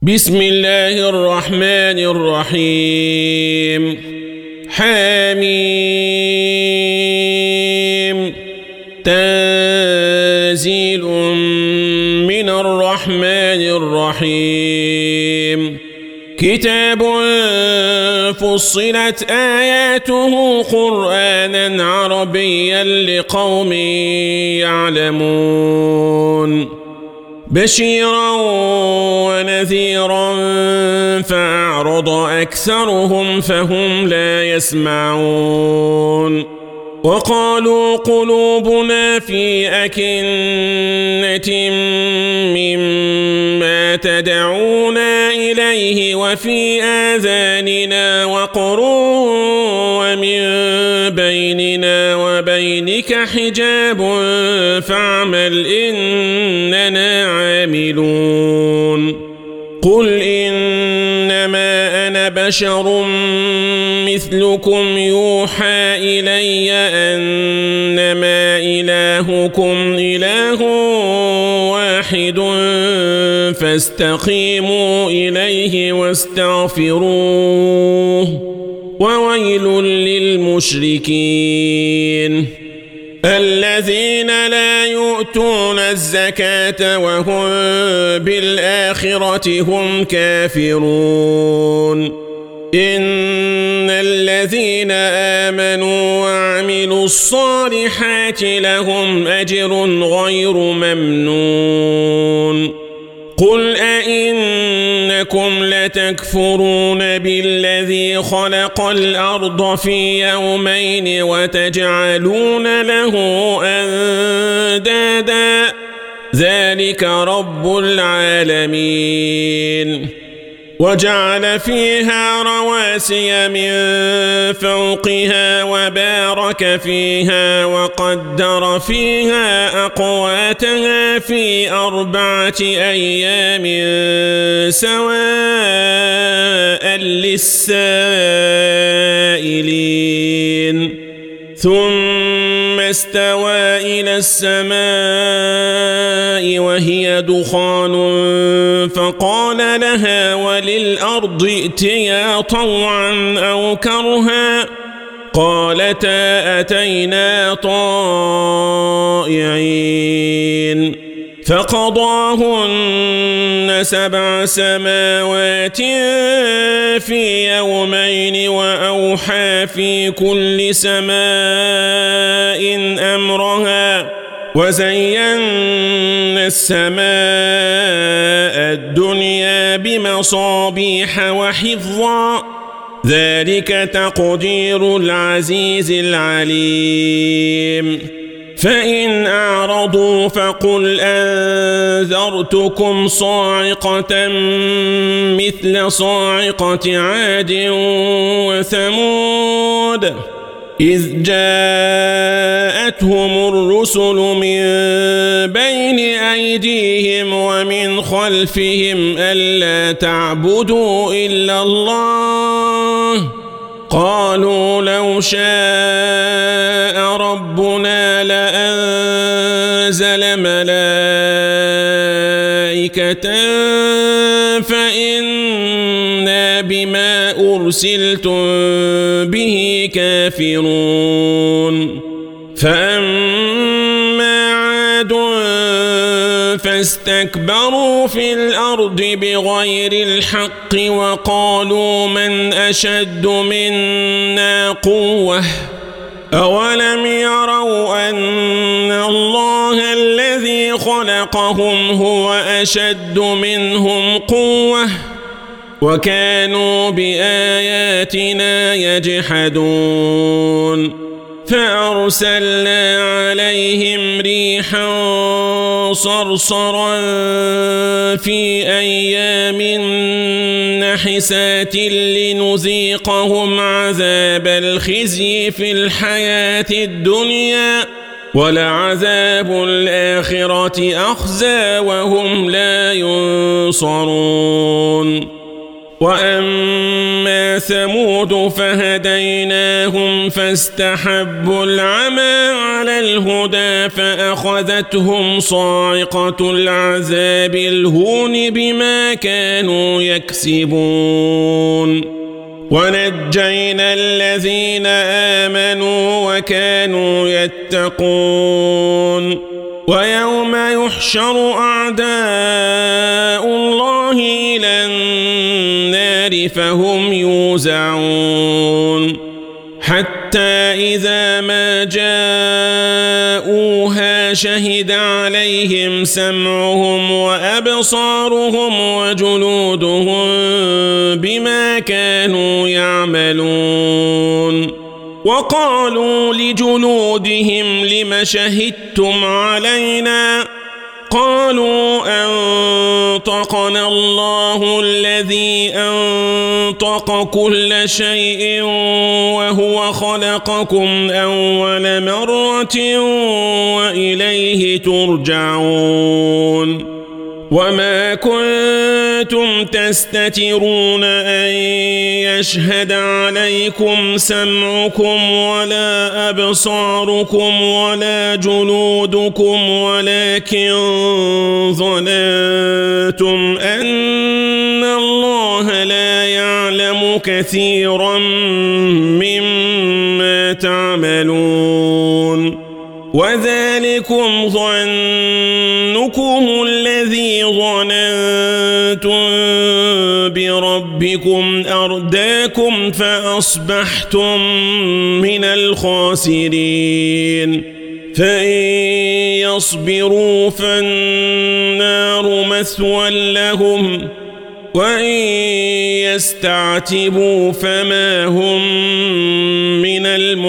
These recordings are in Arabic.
بسم الله الرحمن الرحيم حميم تنزيل من الرحمن الرحيم كتاب فصلت آياته قرآنا عربيا لقوم يعلمون بشيرا ونذيرا فأعرض أكثرهم فهم لا يسمعون وقالوا قلوبنا في أكنة مما تدعونا إليه وفي آذاننا وقر ومن بيننا وبينك حجاب فاعمل إننا عاملون قل إنما أنا بشر مثلكم يوحى إلي أنما إلهكم إله واحد فاستقيموا إليه واستغفروه وويل للمشركين الذين لا يؤتون الزكاة وهم بالآخرة هم كافرون إن الذين آمنوا وعملوا الصالحات لهم أجر غير ممنون قل أئنكم لتكفرون بالذي خلق الأرض في يومين وتجعلون له أندادا ذلك رب العالمين وجعل فيها رواسي من فوقها وبارك فيها وقدر فيها أقواتها في 4 أيام سواء للسائلين ثم استوى إلى السماء وهي دخان فقال لها وللأرض ائتيا طوعا أو كرها قالتا أتينا طائعين فقضاهن 7 سماوات في يومين وأوحى في كل سماء أمرها وزينا السماء الدنيا بمصابيح وحفظا ذلك تقدير العزيز العليم فإن أعرضوا فقل أنذرتكم صاعقة مثل صاعقة عاد وثمود إذ جاءتهم الرسل من بين أيديهم ومن خلفهم ألا تعبدوا إلا الله قالوا لو شاء ربنا لأنزل ملائكة فإنا بما أرسلتم به كافرون فأما عاد فاستكبروا في الأرض بغير الحق وقالوا من أشد منا قوة أولم يروا أن الله الذي خلقهم هو أشد منهم قوة وكانوا بآياتنا يجحدون فأرسلنا عليهم ريحا صرصرا في أيام نحسات لنذيقهم عذاب الخزي في الحياة الدنيا ولعذاب الآخرة أخزى وهم لا ينصرون وأما ثمود فهديناهم فاستحبوا العمى على الهدى فأخذتهم صاعقة العذاب الهون بما كانوا يكسبون ونجينا الذين آمنوا وكانوا يتقون ويوم يحشر أعداء الله إلى النار فهم يوزعون حتى إذا ما جاءوها شهد عليهم سمعهم وأبصارهم وجلودهم بما كانوا يعملون وقالوا لجلودهم لم شهدتم علينا قالوا أنطقنا الله الذي أنطق كل شيء وهو خلقكم أول مرة وإليه ترجعون وما كنتم تستترون أن يشهد عليكم سمعكم ولا أبصاركم ولا جلودكم ولكن ظننتم أن الله لا يعلم كثيرا مما تعملون وذلكم ظنكم الذي ظننتم بربكم أرداكم فأصبحتم من الخاسرين فإن يصبروا فالنار مثوى لهم وإن يستعتبوا فما هم من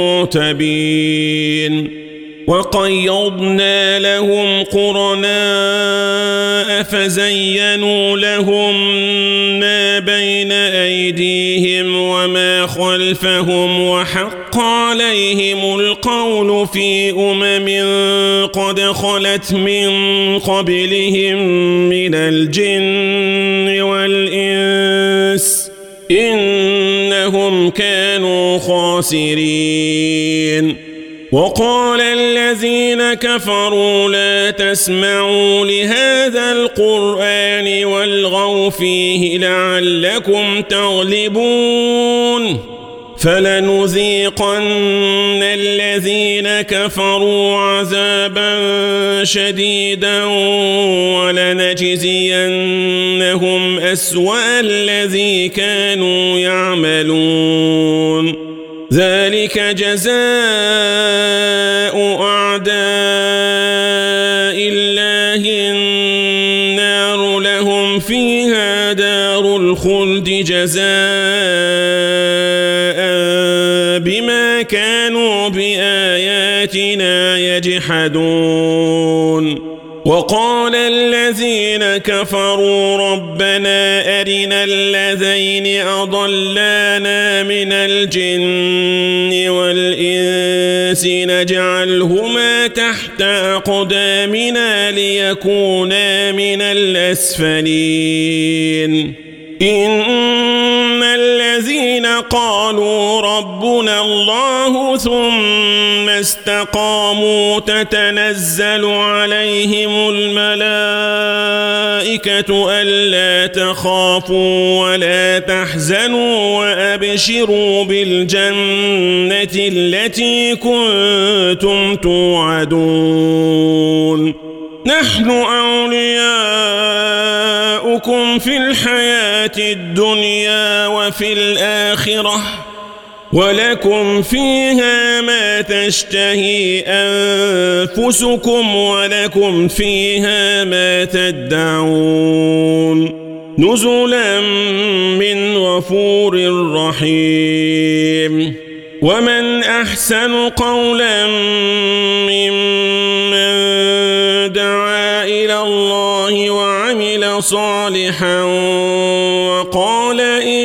المعتبين وقيضنا لهم قرناء فزينوا لهم ما بين أيديهم وما خلفهم وحق عليهم القول في قد خلت من قبلهم من الجن والإنس إنهم كانوا خاسرين وقال الذين كفروا لا تسمعوا لهذا القرآن والغوا فيه لعلكم تغلبون فلنذيقن الذين كفروا عذابا شديدا ولنجزينهم أسوأ الذي كانوا يعملون ذلك جزاء أعداء الله النار لهم فيها دار الخلد جزاء بما كانوا بآياتنا يجحدون وقال الذين كفروا ربنا أرنا الذين أضلانا من الجن والإنس نجعلهما تحت أقدامنا ليكونا من الأسفلين إن الذين قالوا ربنا الله ثم استقاموا تتنزل عليهم الملائكة ألا تخافوا ولا تحزنوا وأبشروا بالجنة التي كنتم توعدون نحن أولياؤكم في الحياة الدنيا وفي الآخرة ولكم فيها ما تشتهي أنفسكم ولكم فيها ما تدعون نزلا من غفور رحيم ومن أحسن قولا ممن دعا إلى الله وعمل صالحا وقال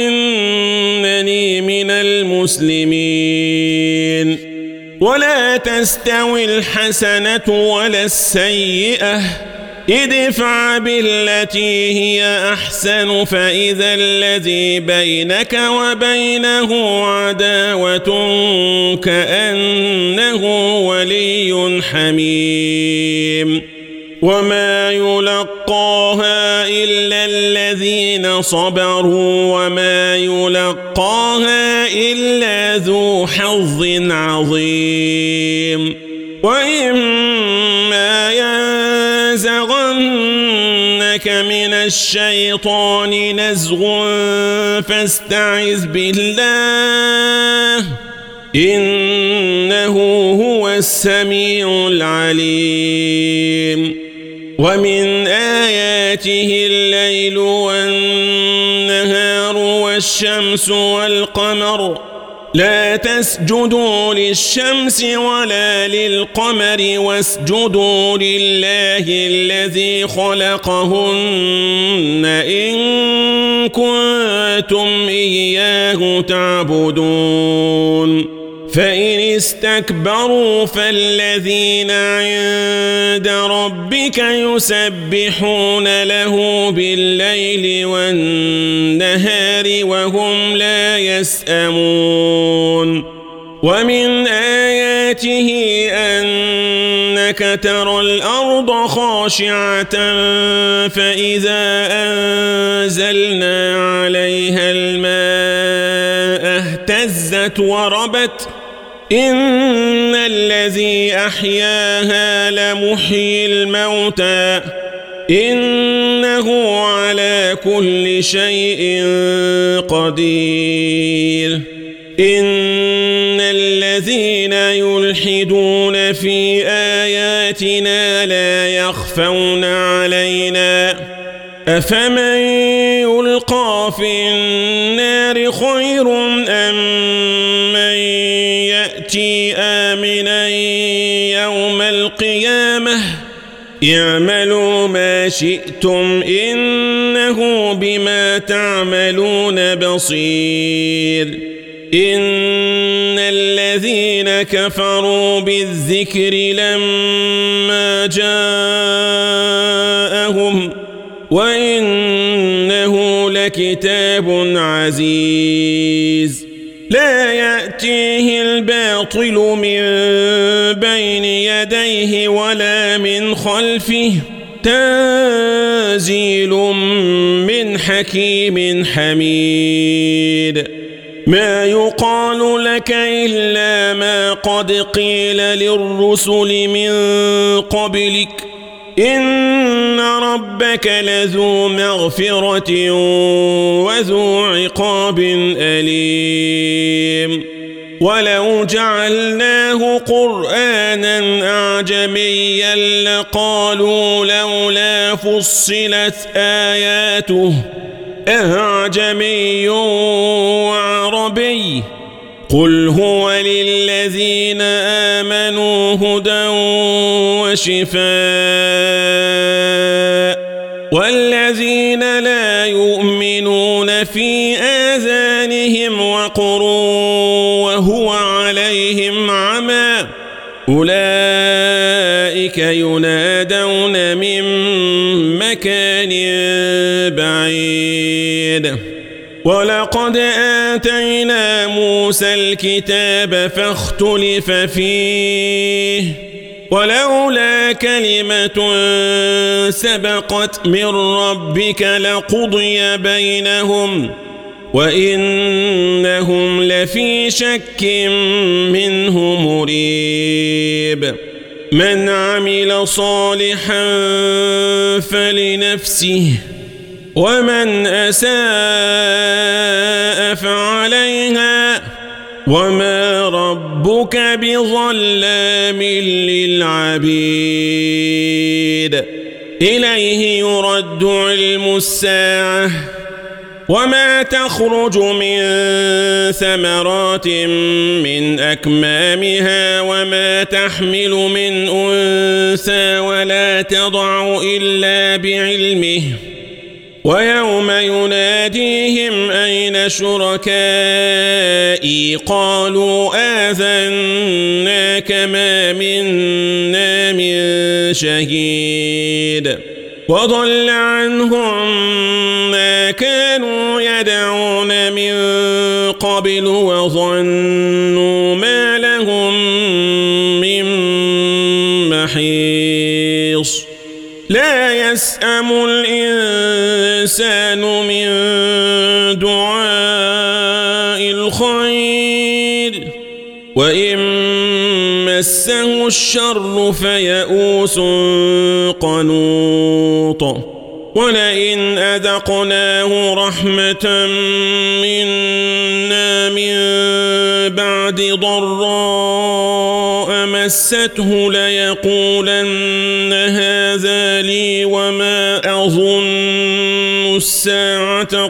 إنني من المسلمين ولا تستوي الحسنة ولا السيئة ادفع بالتي هي أحسن فإذا الذي بينك وبينه عداوة كأنه ولي حميم وما يلقاها إلا الذين صبروا وما يلقاها إلا ذو حظ عظيم وإما ينزغنك من الشيطان نزغ فاستعذ بالله إنه هو السميع العليم ومن آياته الليل والنهار والشمس والقمر لا تسجدوا للشمس ولا للقمر واسجدوا لله الذي خلقهن إن كنتم إياه تعبدون فإن استكبروا فالذين عند ربك يسبحون له بالليل والنهار وهم لا يسأمون ومن آياته أنك ترى الأرض خاشعة فإذا أنزلنا عليها الماء اهتزت وربت إن الذي أحياها لمحيي الموتى إنه على كل شيء قدير إن الذين يلحدون في آياتنا لا يخفون علينا أفمن يلقى في النار خير أم من يأتي آمنا يوم القيامة اعملوا ما شئتم إنه بما تعملون بصير إن الذين كفروا بالذكر لما جاءهم وإنه لكتاب عزيز لا يأتيه الباطل من بين يديه ولا من خلفه تنزيل من حكيم حميد ما يقال لك إلا ما قد قيل للرسل من قبلك إن ربك لذو مغفرة وذو عقاب أليم ولو جعلناه قرآنا أعجميا لقالوا لولا فصلت آياته أعجمي وعربي قل هو للذين آمنوا هدى وشفاء والذين لا يؤمنون في آذانهم وقر وهو عليهم عمى أولئك ينادون من مكان بعيد ولقد آتينا موسى الكتاب فاختلف فيه ولولا كلمة سبقت من ربك لقضي بينهم وإنهم لفي شك منه مريب من عمل صالحا فلنفسه ومن أساء فعليها وما ربك بظلام للعبيد إليه يرد علم الساعة وما تخرج من ثمرات من أكمامها وما تحمل من أنثى ولا تضع إلا بعلمه ويوم يناديهم أين شركائي قالوا آذناك ما منا من شهيد وضل عنهم ما كانوا يدعون من قبل وظنوا ما لهم من محيص لا يسأم الإنسان من دعاء الخير وإن مسه الشر فيئوس قنوط ولئن أذقناه رحمة منا من بعد ضراء مسته ليقولن هذا لي وما أظن الساعة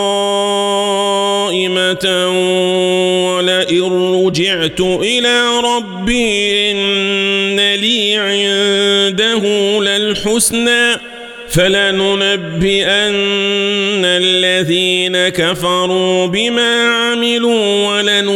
قائمة ولئن رجعت إلى ربي إن لي عنده للحسنى فلننبئن الذين كفروا بما عملوا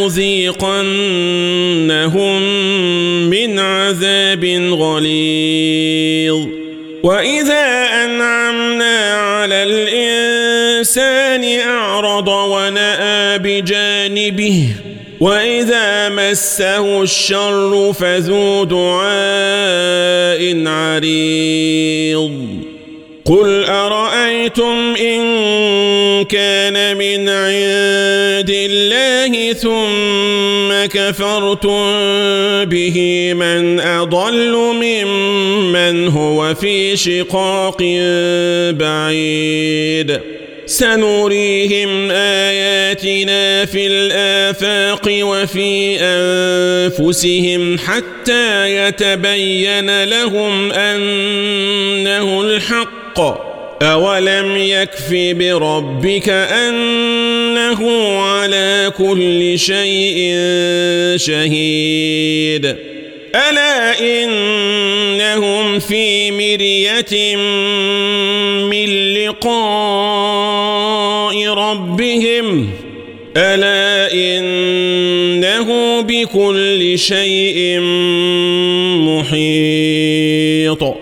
ولنذيقنهم من عذاب غليظ وإذا أنعمنا على الإنسان أعرض ونأى بجانبه وإذا مسه الشر فذو دعاء عريض قل أرأيتم إن كان من عند الله ثم كفرتم به من أضل ممن هو في شقاق بعيد سنريهم آياتنا في الآفاق وفي أنفسهم حتى يتبين لهم أنه الحق أولم يكف بربك أنه على كل شيء شهيد ألا إنهم في مرية من لقاء ربهم ألا إنه بكل شيء محيط